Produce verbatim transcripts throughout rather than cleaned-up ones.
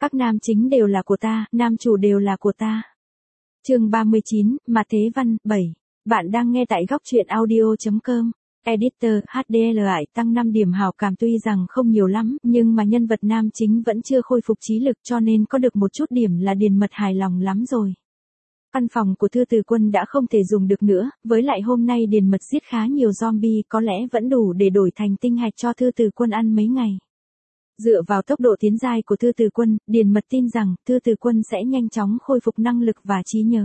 Các nam chính đều là của ta, nam chủ đều là của ta. Chương ba mươi chín, mà Thế Văn, bảy. Bạn đang nghe tại góc truyện audio chấm com. Editor, hát đê lờ ải tăng năm điểm hảo cảm tuy rằng không nhiều lắm, nhưng mà nhân vật nam chính vẫn chưa khôi phục trí lực cho nên có được một chút điểm là Điền Mật hài lòng lắm rồi. Căn phòng của Thư Từ Quân đã không thể dùng được nữa, với lại hôm nay Điền Mật giết khá nhiều zombie có lẽ vẫn đủ để đổi thành tinh hạch cho Thư Từ Quân ăn mấy ngày. Dựa vào tốc độ tiến giai của Thư Từ Quân, Điền Mật tin rằng Thư Từ Quân sẽ nhanh chóng khôi phục năng lực và trí nhớ.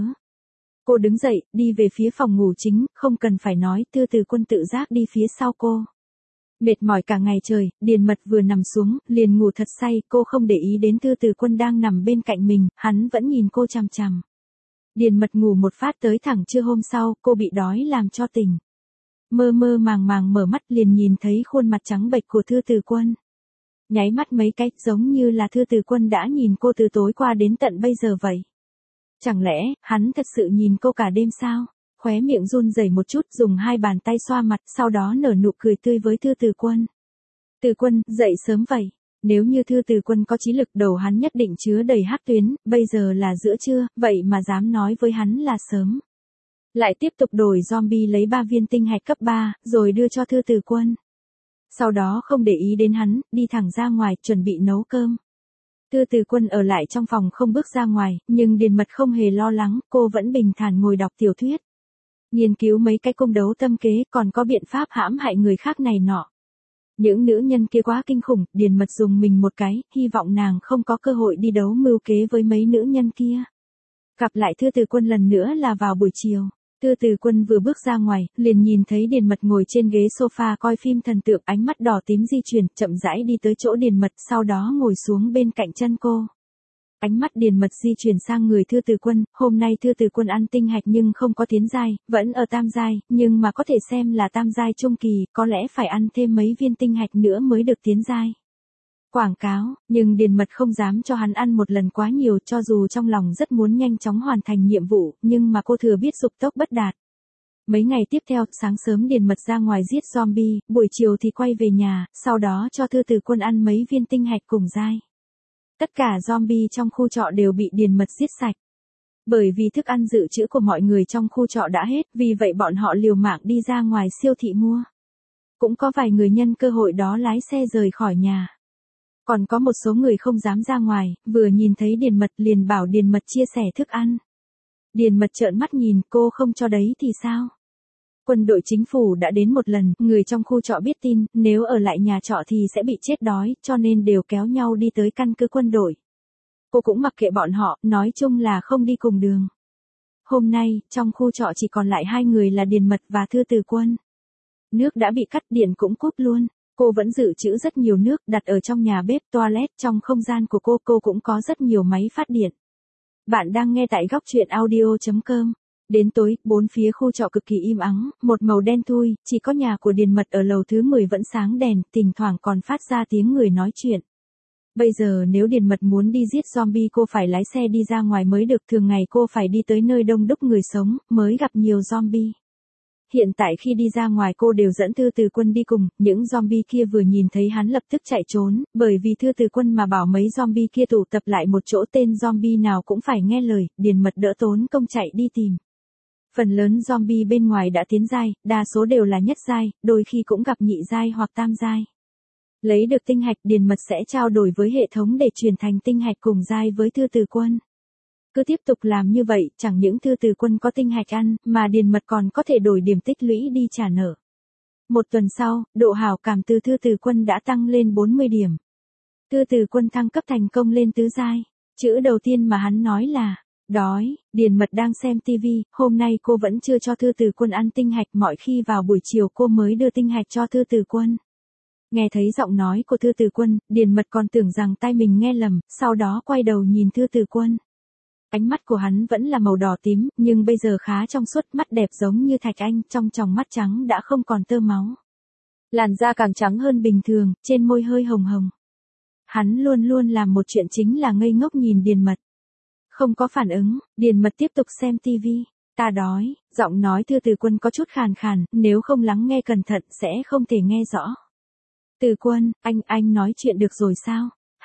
Cô đứng dậy, đi về phía phòng ngủ chính, không cần phải nói, Thư Từ Quân tự giác đi phía sau cô. Mệt mỏi cả ngày trời, Điền Mật vừa nằm xuống, liền ngủ thật say, cô không để ý đến Thư Từ Quân đang nằm bên cạnh mình, hắn vẫn nhìn cô chằm chằm. Điền Mật ngủ một phát tới thẳng trưa hôm sau, cô bị đói làm cho tỉnh. Mơ mơ màng màng mở mắt liền nhìn thấy khuôn mặt trắng bệch của Thư Từ Quân. Nháy mắt mấy cái, giống như là Thư Từ Quân đã nhìn cô từ tối qua đến tận bây giờ vậy. Chẳng lẽ, hắn thật sự nhìn cô cả đêm sao? Khóe miệng run rẩy một chút, dùng hai bàn tay xoa mặt, sau đó nở nụ cười tươi với Thư Từ Quân. Từ Quân, dậy sớm vậy. Nếu như Thư Từ Quân có trí lực đầu hắn nhất định chứa đầy hắc tuyến, bây giờ là giữa trưa, vậy mà dám nói với hắn là sớm. Lại tiếp tục đổi zombie lấy ba viên tinh hạch cấp ba, rồi đưa cho Thư Từ Quân. Sau đó không để ý đến hắn, đi thẳng ra ngoài, chuẩn bị nấu cơm. Thư Từ Quân ở lại trong phòng không bước ra ngoài, nhưng Điền Mật không hề lo lắng, cô vẫn bình thản ngồi đọc tiểu thuyết. Nghiên cứu mấy cái công đấu tâm kế, còn có biện pháp hãm hại người khác này nọ. Những nữ nhân kia quá kinh khủng, Điền Mật dùng mình một cái, hy vọng nàng không có cơ hội đi đấu mưu kế với mấy nữ nhân kia. Gặp lại Thư Từ Quân lần nữa là vào buổi chiều. Thư Từ Quân vừa bước ra ngoài, liền nhìn thấy Điền Mật ngồi trên ghế sofa coi phim thần tượng, ánh mắt đỏ tím di chuyển, chậm rãi đi tới chỗ Điền Mật, sau đó ngồi xuống bên cạnh chân cô. Ánh mắt Điền Mật di chuyển sang người Thư Từ Quân, hôm nay Thư Từ Quân ăn tinh hạch nhưng không có tiến giai, vẫn ở tam giai, nhưng mà có thể xem là tam giai trung kỳ, có lẽ phải ăn thêm mấy viên tinh hạch nữa mới được tiến giai. Quảng cáo, nhưng Điền Mật không dám cho hắn ăn một lần quá nhiều, cho dù trong lòng rất muốn nhanh chóng hoàn thành nhiệm vụ, nhưng mà cô thừa biết dục tốc bất đạt. Mấy ngày tiếp theo, sáng sớm Điền Mật ra ngoài giết zombie, buổi chiều thì quay về nhà, sau đó cho Thư Từ Quân ăn mấy viên tinh hạch cùng giai. Tất cả zombie trong khu trọ đều bị Điền Mật giết sạch. Bởi vì thức ăn dự trữ của mọi người trong khu trọ đã hết, vì vậy bọn họ liều mạng đi ra ngoài siêu thị mua. Cũng có vài người nhân cơ hội đó lái xe rời khỏi nhà. Còn có một số người không dám ra ngoài, vừa nhìn thấy Điền Mật liền bảo Điền Mật chia sẻ thức ăn. Điền Mật trợn mắt nhìn, cô không cho đấy thì sao? Quân đội chính phủ đã đến một lần, người trong khu trọ biết tin, nếu ở lại nhà trọ thì sẽ bị chết đói, cho nên đều kéo nhau đi tới căn cứ quân đội. Cô cũng mặc kệ bọn họ, nói chung là không đi cùng đường. Hôm nay, trong khu trọ chỉ còn lại hai người là Điền Mật và Thư Từ Quân. Nước đã bị cắt, điện cũng cúp luôn. Cô vẫn dự trữ rất nhiều nước, đặt ở trong nhà bếp, toilet, trong không gian của cô, cô cũng có rất nhiều máy phát điện. Bạn đang nghe tại góc truyện audio chấm com. Đến tối, bốn phía khu trọ cực kỳ im ắng, một màu đen thui, chỉ có nhà của Điền Mật ở lầu thứ mười vẫn sáng đèn, thỉnh thoảng còn phát ra tiếng người nói chuyện. Bây giờ nếu Điền Mật muốn đi giết zombie cô phải lái xe đi ra ngoài mới được, thường ngày cô phải đi tới nơi đông đúc người sống, mới gặp nhiều zombie. Hiện tại khi đi ra ngoài cô đều dẫn Thư Từ Quân đi cùng, những zombie kia vừa nhìn thấy hắn lập tức chạy trốn, bởi vì Thư Từ Quân mà bảo mấy zombie kia tụ tập lại một chỗ tên zombie nào cũng phải nghe lời, Điền Mật đỡ tốn công chạy đi tìm. Phần lớn zombie bên ngoài đã tiến giai, đa số đều là nhất giai, đôi khi cũng gặp nhị giai hoặc tam giai. Lấy được tinh hạch Điền Mật sẽ trao đổi với hệ thống để chuyển thành tinh hạch cùng giai với Thư Từ Quân. Cứ tiếp tục làm như vậy, chẳng những Thư Từ Quân có tinh hạch ăn, mà Điền Mật còn có thể đổi điểm tích lũy đi trả nợ. Một tuần sau, độ hảo cảm từ Thư Từ Quân đã tăng lên bốn mươi điểm. Thư Từ Quân thăng cấp thành công lên tứ giai. Chữ đầu tiên mà hắn nói là đói. Điền Mật đang xem tivi, hôm nay cô vẫn chưa cho Thư Từ Quân ăn tinh hạch, mọi khi vào buổi chiều cô mới đưa tinh hạch cho Thư Từ Quân. Nghe thấy giọng nói của Thư Từ Quân, Điền Mật còn tưởng rằng tai mình nghe lầm, sau đó quay đầu nhìn Thư Từ Quân. Ánh mắt của hắn vẫn là màu đỏ tím, nhưng bây giờ khá trong suốt, mắt đẹp giống như thạch anh, trong tròng mắt trắng đã không còn tơ máu. Làn da càng trắng hơn bình thường, trên môi hơi hồng hồng. Hắn luôn luôn làm một chuyện chính là ngây ngốc nhìn Điền Mật. Không có phản ứng, Điền Mật tiếp tục xem tivi. Ta đói, giọng nói Thư Từ Quân có chút khàn khàn, nếu không lắng nghe cẩn thận sẽ không thể nghe rõ. Từ Quân, anh, anh nói chuyện được rồi sao?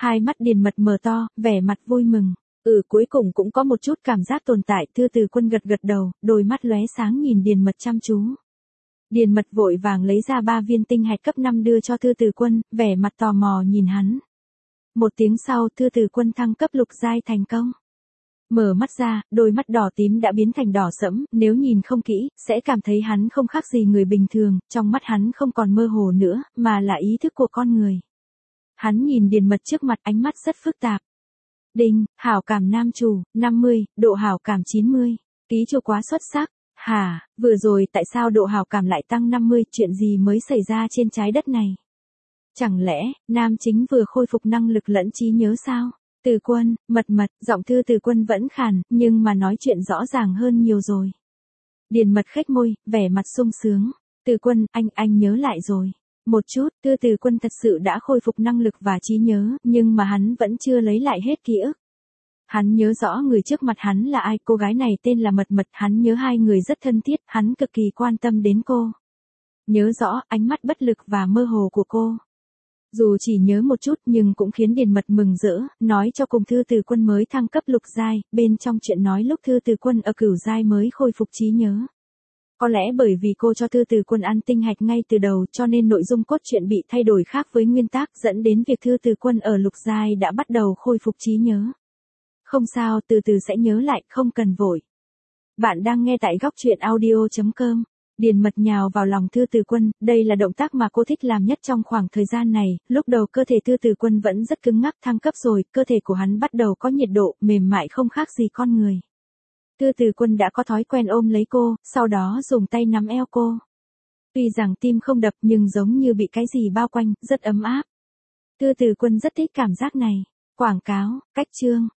Hai mắt Điền Mật mở to, vẻ mặt vui mừng. Ừ, cuối cùng cũng có một chút cảm giác tồn tại. Thư Từ Quân gật gật đầu, đôi mắt lóe sáng nhìn Điền Mật chăm chú. Điền Mật vội vàng lấy ra ba viên tinh hạch cấp năm đưa cho Thư Từ Quân, vẻ mặt tò mò nhìn hắn. Một tiếng sau, Thư Từ Quân thăng cấp lục giai thành công. Mở mắt ra, đôi mắt đỏ tím đã biến thành đỏ sẫm, nếu nhìn không kỹ, sẽ cảm thấy hắn không khác gì người bình thường, trong mắt hắn không còn mơ hồ nữa, mà là ý thức của con người. Hắn nhìn Điền Mật trước mặt, ánh mắt rất phức tạp. Đinh, hảo cảm nam chủ, năm mươi, độ hảo cảm chín mươi. Ký chủ quá xuất sắc. Hả, vừa rồi tại sao độ hảo cảm lại tăng năm mươi, chuyện gì mới xảy ra trên trái đất này? Chẳng lẽ, nam chính vừa khôi phục năng lực lẫn trí nhớ sao? Từ Quân, mật mật, giọng Thư Từ Quân vẫn khàn, nhưng mà nói chuyện rõ ràng hơn nhiều rồi. Điền Mật khếch môi, vẻ mặt sung sướng. Từ Quân, anh, anh nhớ lại rồi. Một chút, Thư Từ Quân thật sự đã khôi phục năng lực và trí nhớ, nhưng mà hắn vẫn chưa lấy lại hết ký ức. Hắn nhớ rõ người trước mặt hắn là ai, cô gái này tên là Mật Mật, hắn nhớ hai người rất thân thiết, hắn cực kỳ quan tâm đến cô. Nhớ rõ ánh mắt bất lực và mơ hồ của cô. Dù chỉ nhớ một chút nhưng cũng khiến Điền Mật mừng rỡ, nói cho cùng Thư Từ Quân mới thăng cấp lục giai, bên trong chuyện nói lúc Thư Từ Quân ở cửu giai mới khôi phục trí nhớ. Có lẽ bởi vì cô cho Thư Từ Quân ăn tinh hạch ngay từ đầu cho nên nội dung cốt truyện bị thay đổi khác với nguyên tác dẫn đến việc Thư Từ Quân ở lục giai đã bắt đầu khôi phục trí nhớ. Không sao, từ từ sẽ nhớ lại, không cần vội. Bạn đang nghe tại góc truyện audio chấm com. Điền Mật nhào vào lòng Thư Từ Quân, đây là động tác mà cô thích làm nhất trong khoảng thời gian này, lúc đầu cơ thể Thư Từ Quân vẫn rất cứng ngắc, thăng cấp rồi, cơ thể của hắn bắt đầu có nhiệt độ, mềm mại không khác gì con người. Thư Từ Quân đã có thói quen ôm lấy cô, sau đó dùng tay nắm eo cô. Tuy rằng tim không đập nhưng giống như bị cái gì bao quanh, rất ấm áp. Thư Từ Quân rất thích cảm giác này. Quảng cáo, cách chương.